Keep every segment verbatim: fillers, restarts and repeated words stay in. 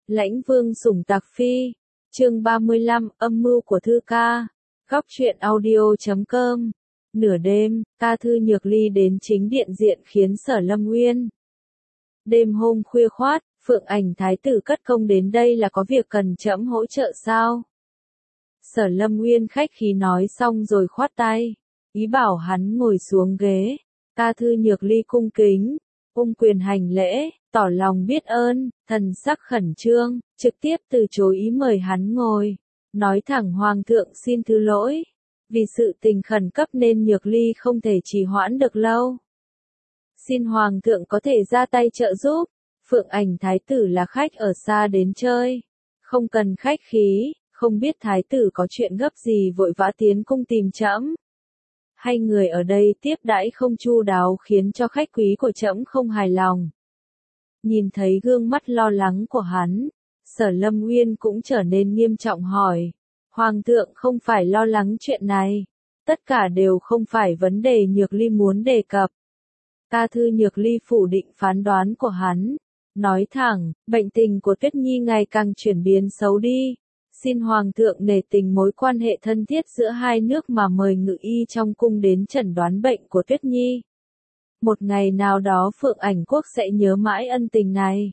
Lãnh Vương sủng Tạc Phi, chương ba mươi lăm, âm mưu của Thư ca. Góc truyện audio chấm com. Nửa đêm, ca Thư Nhược Ly đến chính điện diện khiến Sở Lâm Nguyên. Đêm hôm khuya khoát, Phượng Ảnh thái tử cất công đến đây là có việc cần trẫm hỗ trợ sao? Sở Lâm Nguyên khách khí nói xong rồi khoát tay, ý bảo hắn ngồi xuống ghế. Ca Thư Nhược Ly cung kính, ôm quyền hành lễ, tỏ lòng biết ơn, thần sắc khẩn trương, trực tiếp từ chối ý mời hắn ngồi. Nói thẳng Hoàng thượng xin thứ lỗi, vì sự tình khẩn cấp nên Nhược Ly không thể trì hoãn được lâu. Xin Hoàng thượng có thể ra tay trợ giúp, Phượng Ảnh thái tử là khách ở xa đến chơi. Không cần khách khí, không biết thái tử có chuyện gấp gì vội vã tiến cung tìm trẫm. Hay người ở đây tiếp đãi không chu đáo khiến cho khách quý của trẫm không hài lòng. Nhìn thấy gương mắt lo lắng của hắn, Sở Lâm Nguyên cũng trở nên nghiêm trọng hỏi. Hoàng thượng không phải lo lắng chuyện này. Tất cả đều không phải vấn đề Nhược Ly muốn đề cập. Ca Thư Nhược Ly phủ định phán đoán của hắn. Nói thẳng, bệnh tình của Tuyết Nhi ngày càng chuyển biến xấu đi. Xin Hoàng thượng nể tình mối quan hệ thân thiết giữa hai nước mà mời ngự y trong cung đến chẩn đoán bệnh của Tuyết Nhi. Một ngày nào đó Phượng Ảnh quốc sẽ nhớ mãi ân tình này.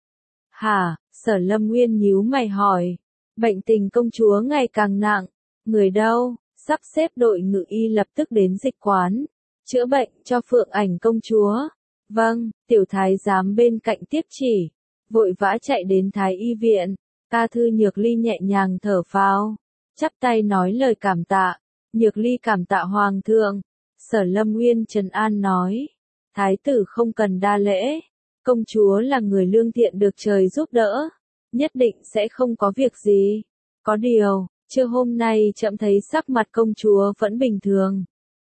Hả? Sở Lâm Nguyên nhíu mày hỏi. Bệnh tình công chúa ngày càng nặng. Người đâu? Sắp xếp đội ngự y lập tức đến dịch quán. Chữa bệnh cho Phượng Ảnh công chúa. Vâng, tiểu thái giám bên cạnh tiếp chỉ. Vội vã chạy đến thái y viện. Ca Thư Nhược Ly nhẹ nhàng thở phào. Chắp tay nói lời cảm tạ. Nhược Ly cảm tạ Hoàng thượng. Sở Lâm Nguyên trấn an nói. Thái tử không cần đa lễ. Công chúa là người lương thiện được trời giúp đỡ. Nhất định sẽ không có việc gì. Có điều, trưa hôm nay trẫm thấy sắc mặt công chúa vẫn bình thường.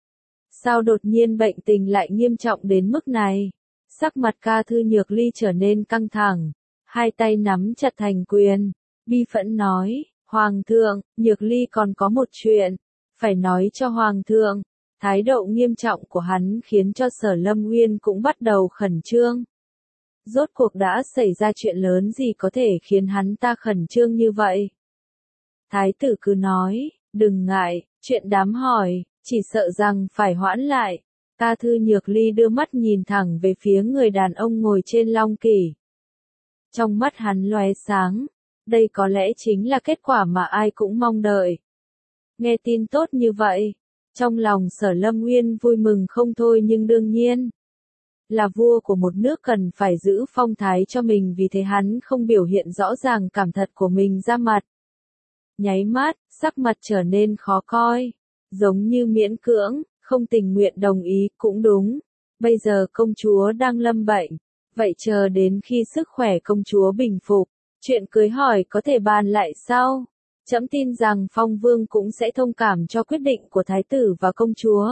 Sao đột nhiên bệnh tình lại nghiêm trọng đến mức này? Sắc mặt Ca Thư Nhược Ly trở nên căng thẳng. Hai tay nắm chặt thành quyền. Bi phẫn nói, Hoàng thượng, Nhược Ly còn có một chuyện. Phải nói cho Hoàng thượng. Thái độ nghiêm trọng của hắn khiến cho Sở Lâm Nguyên cũng bắt đầu khẩn trương. Rốt cuộc đã xảy ra chuyện lớn gì có thể khiến hắn ta khẩn trương như vậy? Thái tử cứ nói, đừng ngại, chuyện đám hỏi, chỉ sợ rằng phải hoãn lại. Ca Thư Nhược Ly đưa mắt nhìn thẳng về phía người đàn ông ngồi trên long kỷ. Trong mắt hắn lóe sáng, đây có lẽ chính là kết quả mà ai cũng mong đợi. Nghe tin tốt như vậy, trong lòng Sở Lâm Nguyên vui mừng không thôi nhưng đương nhiên, là vua của một nước cần phải giữ phong thái cho mình vì thế hắn không biểu hiện rõ ràng cảm thật của mình ra mặt. Nháy mắt, sắc mặt trở nên khó coi, giống như miễn cưỡng, không tình nguyện đồng ý cũng đúng. Bây giờ công chúa đang lâm bệnh, vậy chờ đến khi sức khỏe công chúa bình phục, chuyện cưới hỏi có thể bàn lại sau. Trẫm tin rằng Phong Vương cũng sẽ thông cảm cho quyết định của thái tử và công chúa.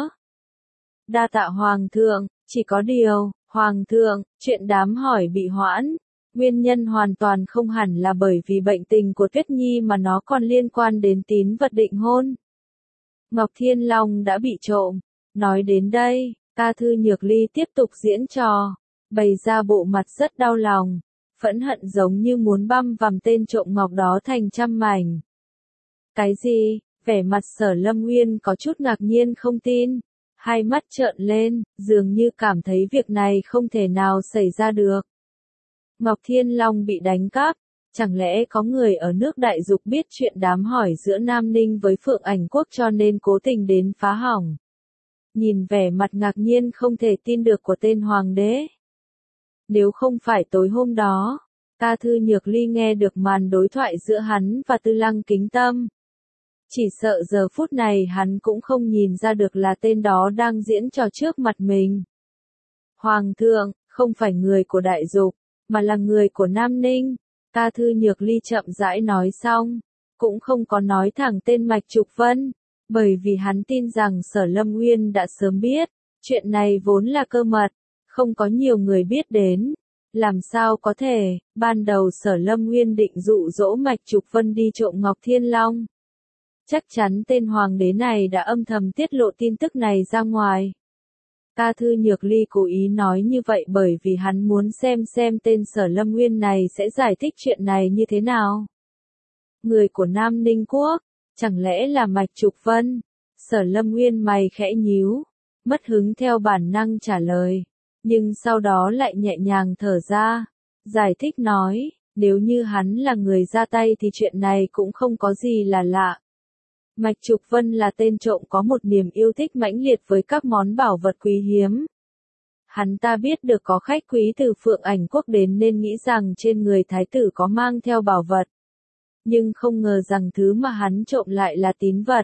Đa tạ Hoàng thượng, chỉ có điều, Hoàng thượng, chuyện đám hỏi bị hoãn. Nguyên nhân hoàn toàn không hẳn là bởi vì bệnh tình của Tuyết Nhi mà nó còn liên quan đến tín vật định hôn. Ngọc Thiên Long đã bị trộm. Nói đến đây, Ca Thư Nhược Ly tiếp tục diễn trò, bày ra bộ mặt rất đau lòng, phẫn hận giống như muốn băm vằm tên trộm ngọc đó thành trăm mảnh. Cái gì? Vẻ mặt Sở Lâm Nguyên có chút ngạc nhiên không tin, hai mắt trợn lên, dường như cảm thấy việc này không thể nào xảy ra được. Ngọc Thiên Long bị đánh cắp, chẳng lẽ có người ở nước Đại Dục biết chuyện đám hỏi giữa Nam Ninh với Phượng Ảnh quốc cho nên cố tình đến phá hỏng. Nhìn vẻ mặt ngạc nhiên không thể tin được của tên hoàng đế. Nếu không phải tối hôm đó, Ca Thư Nhược Ly nghe được màn đối thoại giữa hắn và Tư Lăng Kính Tâm. Chỉ sợ giờ phút này hắn cũng không nhìn ra được là tên đó đang diễn trò trước mặt mình. Hoàng thượng, không phải người của Đại Dục, mà là người của Nam Ninh. Ca Thư Nhược Ly chậm rãi nói xong, cũng không có nói thẳng tên Mạch Trục Vân, bởi vì hắn tin rằng Sở Lâm Nguyên đã sớm biết, chuyện này vốn là cơ mật, không có nhiều người biết đến. Làm sao có thể, ban đầu Sở Lâm Nguyên định dụ dỗ Mạch Trục Vân đi trộm Ngọc Thiên Long. Chắc chắn tên hoàng đế này đã âm thầm tiết lộ tin tức này ra ngoài. Ta Thư Nhược Ly cố ý nói như vậy bởi vì hắn muốn xem xem tên Sở Lâm Nguyên này sẽ giải thích chuyện này như thế nào. Người của Nam Ninh Quốc, chẳng lẽ là Mạch Trục Vân? Sở Lâm Nguyên mày khẽ nhíu, mất hứng theo bản năng trả lời, nhưng sau đó lại nhẹ nhàng thở ra, giải thích nói, nếu như hắn là người ra tay thì chuyện này cũng không có gì là lạ. Mạch Trục Vân là tên trộm có một niềm yêu thích mãnh liệt với các món bảo vật quý hiếm. Hắn ta biết được có khách quý từ Phượng Ảnh Quốc đến nên nghĩ rằng trên người thái tử có mang theo bảo vật. Nhưng không ngờ rằng thứ mà hắn trộm lại là tín vật.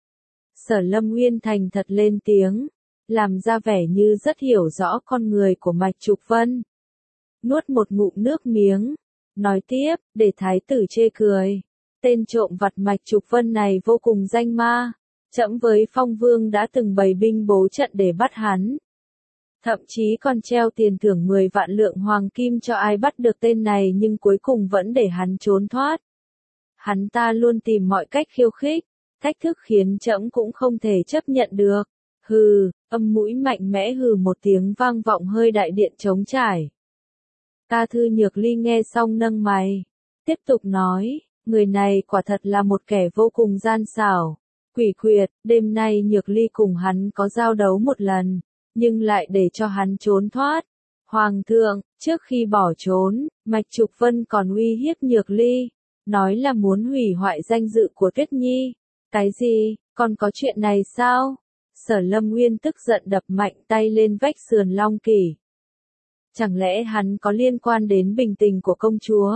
Sở Lâm Nguyên thành thật lên tiếng, làm ra vẻ như rất hiểu rõ con người của Mạch Trục Vân. Nuốt một ngụm nước miếng, nói tiếp, để thái tử chê cười. Tên trộm vặt Mạch Trục Vân này vô cùng danh ma, trẫm với Phong Vương đã từng bày binh bố trận để bắt hắn. Thậm chí còn treo tiền thưởng mười vạn lượng hoàng kim cho ai bắt được tên này nhưng cuối cùng vẫn để hắn trốn thoát. Hắn ta luôn tìm mọi cách khiêu khích, thách thức khiến trẫm cũng không thể chấp nhận được. Hừ, âm mũi mạnh mẽ hừ một tiếng vang vọng hơi đại điện trống trải. Ta Thư Nhược Ly nghe xong nâng mày, tiếp tục nói, người này quả thật là một kẻ vô cùng gian xảo, quỷ quyệt, đêm nay Nhược Ly cùng hắn có giao đấu một lần, nhưng lại để cho hắn trốn thoát. Hoàng thượng, trước khi bỏ trốn, Mạch Trục Vân còn uy hiếp Nhược Ly, nói là muốn hủy hoại danh dự của Tuyết Nhi. Cái gì, còn có chuyện này sao? Sở Lâm Nguyên tức giận đập mạnh tay lên vách sườn long kỷ. Chẳng lẽ hắn có liên quan đến bình tình của công chúa?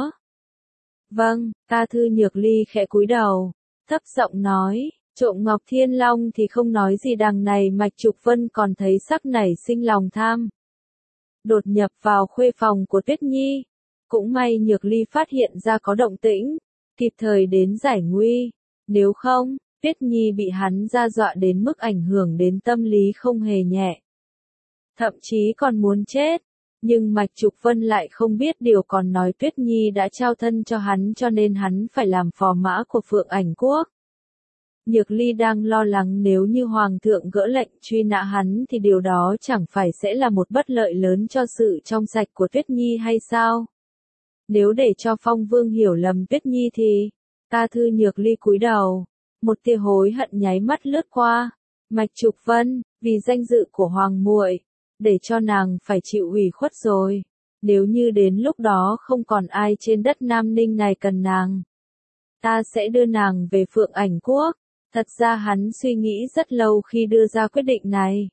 Vâng, Ta Thư Nhược Ly khẽ cúi đầu, thấp giọng nói, trộm Ngọc Thiên Long thì không nói gì, đằng này Mạch Trục Vân còn thấy sắc nảy sinh lòng tham. Đột nhập vào khuê phòng của Tuyết Nhi, cũng may Nhược Ly phát hiện ra có động tĩnh, kịp thời đến giải nguy, nếu không, Tuyết Nhi bị hắn ra dọa đến mức ảnh hưởng đến tâm lý không hề nhẹ. Thậm chí còn muốn chết. Nhưng Mạch Trục Vân lại không biết điều, còn nói Tuyết Nhi đã trao thân cho hắn cho nên hắn phải làm phò mã của Phượng Ảnh Quốc. Nhược Ly đang lo lắng nếu như Hoàng thượng gỡ lệnh truy nã hắn thì điều đó chẳng phải sẽ là một bất lợi lớn cho sự trong sạch của Tuyết Nhi hay sao? Nếu để cho Phong Vương hiểu lầm Tuyết Nhi thì... Ta Thư Nhược Ly cúi đầu, một tia hối hận nháy mắt lướt qua. Mạch Trục Vân, vì danh dự của Hoàng muội, để cho nàng phải chịu ủy khuất rồi. Nếu như đến lúc đó không còn ai trên đất Nam Ninh này cần nàng, ta sẽ đưa nàng về Phượng Ảnh Quốc. Thật ra hắn suy nghĩ rất lâu khi đưa ra quyết định này.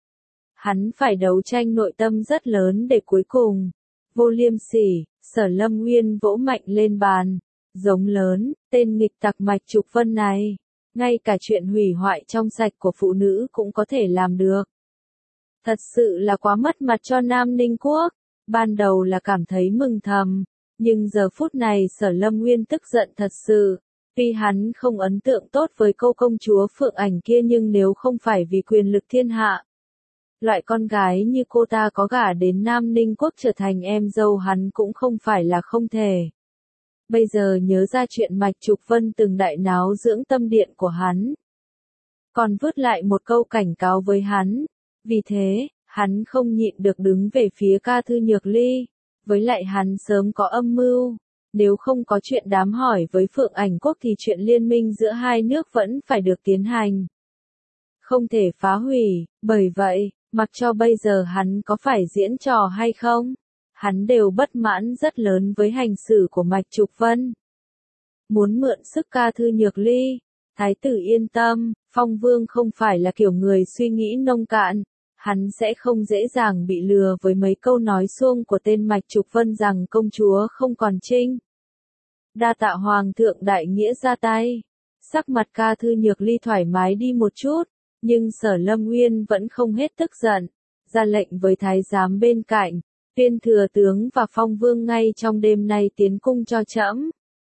Hắn phải đấu tranh nội tâm rất lớn để cuối cùng. Vô liêm sỉ, Sở Lâm Nguyên vỗ mạnh lên bàn, giống lớn, tên nghịch tặc Mạch Trục Vân này, ngay cả chuyện hủy hoại trong sạch của phụ nữ cũng có thể làm được. Thật sự là quá mất mặt cho Nam Ninh Quốc. Ban đầu là cảm thấy mừng thầm, nhưng giờ phút này Sở Lâm Nguyên tức giận thật sự. Tuy hắn không ấn tượng tốt với cô công chúa Phượng Ảnh kia nhưng nếu không phải vì quyền lực thiên hạ, loại con gái như cô ta có gả đến Nam Ninh Quốc trở thành em dâu hắn cũng không phải là không thể. Bây giờ nhớ ra chuyện Mạch Trục Vân từng đại náo dưỡng tâm điện của hắn, còn vứt lại một câu cảnh cáo với hắn. Vì thế, hắn không nhịn được đứng về phía Ta Thư Nhược Ly. Với lại hắn sớm có âm mưu. Nếu không có chuyện đám hỏi với Phượng Ảnh Quốc thì chuyện liên minh giữa hai nước vẫn phải được tiến hành. Không thể phá hủy, bởi vậy, mặc cho bây giờ hắn có phải diễn trò hay không, hắn đều bất mãn rất lớn với hành xử của Mạch Trục Vân. Muốn mượn sức Ta Thư Nhược Ly, thái tử yên tâm, Phong Vương không phải là kiểu người suy nghĩ nông cạn. Hắn sẽ không dễ dàng bị lừa với mấy câu nói suông của tên Mạch Trục Vân rằng công chúa không còn trinh. Đa tạ Hoàng thượng đại nghĩa ra tay. Sắc mặt Ta Thư Nhược Ly thoải mái đi một chút, nhưng Sở Lâm Nguyên vẫn không hết tức giận, ra lệnh với thái giám bên cạnh, tuyên thừa tướng và Phong Vương ngay trong đêm nay tiến cung cho trẫm.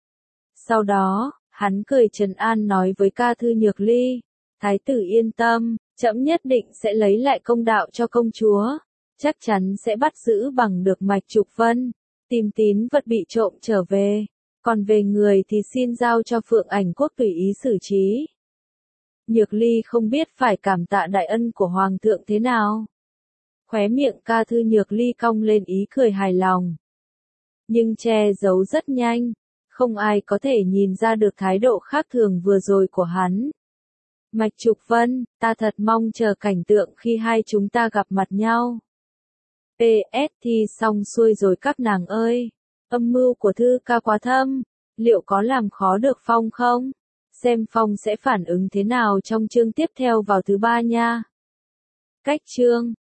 Sau đó, hắn cười trấn an nói với Ta Thư Nhược Ly, thái tử yên tâm. Trẫm nhất định sẽ lấy lại công đạo cho công chúa, chắc chắn sẽ bắt giữ bằng được Mạch Trục Vân, tìm tín vật bị trộm trở về, còn về người thì xin giao cho Phượng Ảnh Quốc tùy ý xử trí. Nhược Ly không biết phải cảm tạ đại ân của Hoàng thượng thế nào. Khóe miệng ca thư nhược ly cong lên ý cười hài lòng. Nhưng che giấu rất nhanh, không ai có thể nhìn ra được thái độ khác thường vừa rồi của hắn. Mạch Trục Vân, ta thật mong chờ cảnh tượng khi hai chúng ta gặp mặt nhau. pê ét thì xong xuôi rồi các nàng ơi. Âm mưu của Thư ca quá thâm, liệu có làm khó được Phong không? Xem Phong sẽ phản ứng thế nào trong chương tiếp theo vào thứ ba nha. Cách chương